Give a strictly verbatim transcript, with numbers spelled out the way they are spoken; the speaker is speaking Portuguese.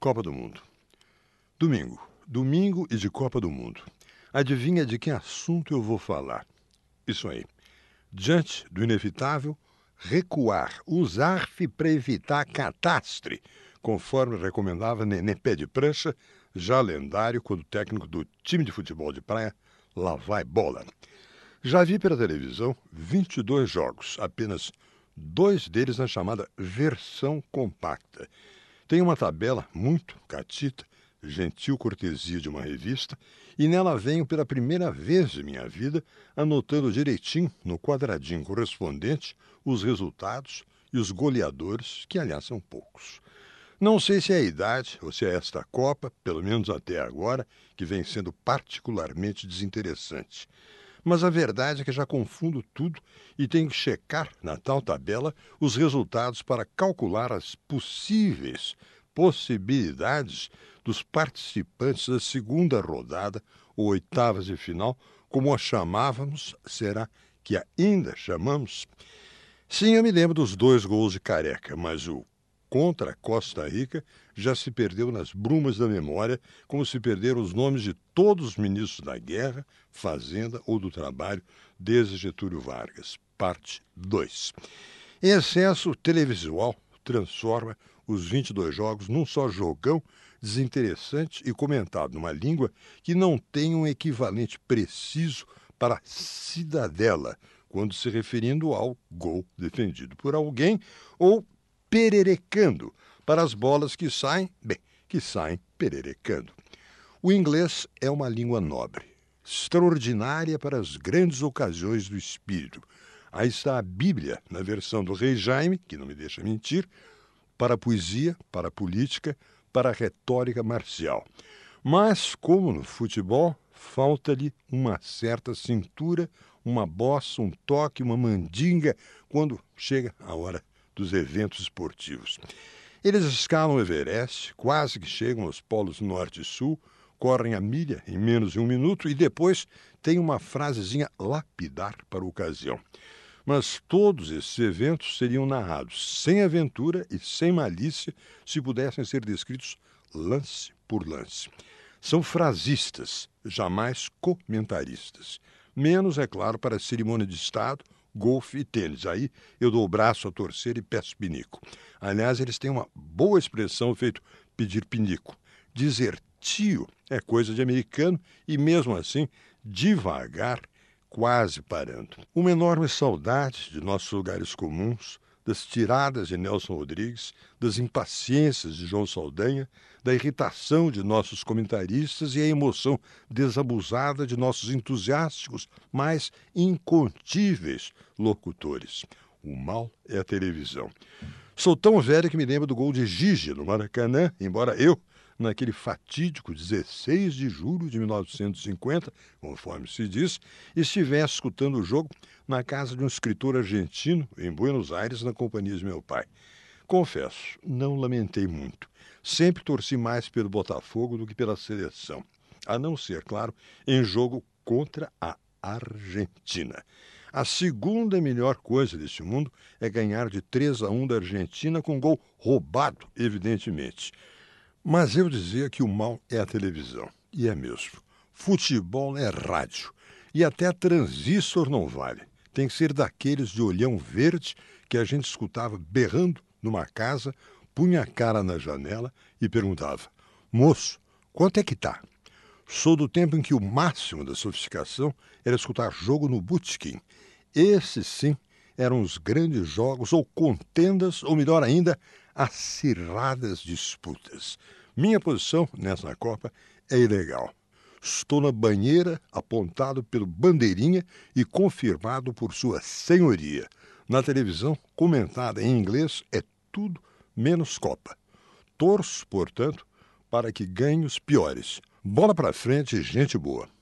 Copa do Mundo. Domingo. Domingo e de Copa do Mundo. Adivinha de que assunto eu vou falar? Isso aí. Diante do inevitável, recuar, usar-se para evitar catástrofe, conforme recomendava Nenê Pé de Prancha, já lendário quando técnico do time de futebol de praia, lá vai bola. Já vi pela televisão vinte e dois jogos, apenas dois deles na chamada versão compacta. Tem uma tabela muito catita, gentil cortesia de uma revista, e nela venho pela primeira vez de minha vida anotando direitinho, no quadradinho correspondente, os resultados e os goleadores, que aliás são poucos. Não sei se é a idade ou se é esta Copa, pelo menos até agora, que vem sendo particularmente desinteressante. Mas a verdade é que já confundo tudo e tenho que checar na tal tabela os resultados para calcular as possíveis possibilidades dos participantes da segunda rodada, ou oitavas de final, como a chamávamos, será que ainda chamamos? Sim, eu me lembro dos dois gols de Careca, mas o contra a Costa Rica já se perdeu nas brumas da memória, como se perderam os nomes de todos os ministros da Guerra, Fazenda ou do Trabalho, desde Getúlio Vargas. Parte dois. Em excesso televisual transforma os vinte e dois jogos num só jogão desinteressante e comentado numa língua que não tem um equivalente preciso para cidadela, quando se referindo ao gol defendido por alguém ou pererecando para as bolas que saem, bem, que saem pererecando. O inglês é uma língua nobre, extraordinária para as grandes ocasiões do espírito. Aí está a Bíblia, na versão do Rei Jaime, que não me deixa mentir, para a poesia, para a política, para a retórica marcial. Mas, como no futebol, falta-lhe uma certa cintura, uma bossa, um toque, uma mandinga, quando chega a hora dos eventos esportivos. Eles escalam o Everest, quase que chegam aos polos norte e sul, correm a milha em menos de um minuto e depois tem uma frasezinha lapidar para a ocasião. Mas todos esses eventos seriam narrados sem aventura e sem malícia se pudessem ser descritos lance por lance. São frasistas, jamais comentaristas. Menos, é claro, para a cerimônia de Estado, golfe e tênis. Aí eu dou o braço a torcer e peço pinico. Aliás, eles têm uma boa expressão feito pedir pinico. Dizer tio é coisa de americano e, mesmo assim, devagar, quase parando. Uma enorme saudade de nossos lugares comuns, das tiradas de Nelson Rodrigues, das impaciências de João Saldanha, da irritação de nossos comentaristas e a emoção desabusada de nossos entusiásticos, mas incontíveis locutores. O mal é a televisão. Sou tão velho que me lembro do gol de Gigi no Maracanã, embora eu, naquele fatídico dezesseis de julho de mil novecentos e cinquenta, conforme se diz, estivesse escutando o jogo na casa de um escritor argentino, em Buenos Aires, na companhia de meu pai. Confesso, não lamentei muito. Sempre torci mais pelo Botafogo do que pela seleção, a não ser, claro, em jogo contra a Argentina. A segunda melhor coisa deste mundo é ganhar de três a um da Argentina com gol roubado, evidentemente. Mas eu dizia que o mal é a televisão, e é mesmo. Futebol é rádio, e até transistor não vale. Tem que ser daqueles de olhão verde que a gente escutava berrando numa casa, punha a cara na janela e perguntava: moço, quanto é que tá? Sou do tempo em que o máximo da sofisticação era escutar jogo no botequim. Esses, sim, eram os grandes jogos ou contendas, ou melhor ainda, acirradas disputas. Minha posição nessa Copa é ilegal. Estou na banheira, apontado pelo bandeirinha e confirmado por sua senhoria. Na televisão, comentada em inglês, é tudo menos Copa. Torço, portanto, para que ganhe os piores. Bola para frente, gente boa.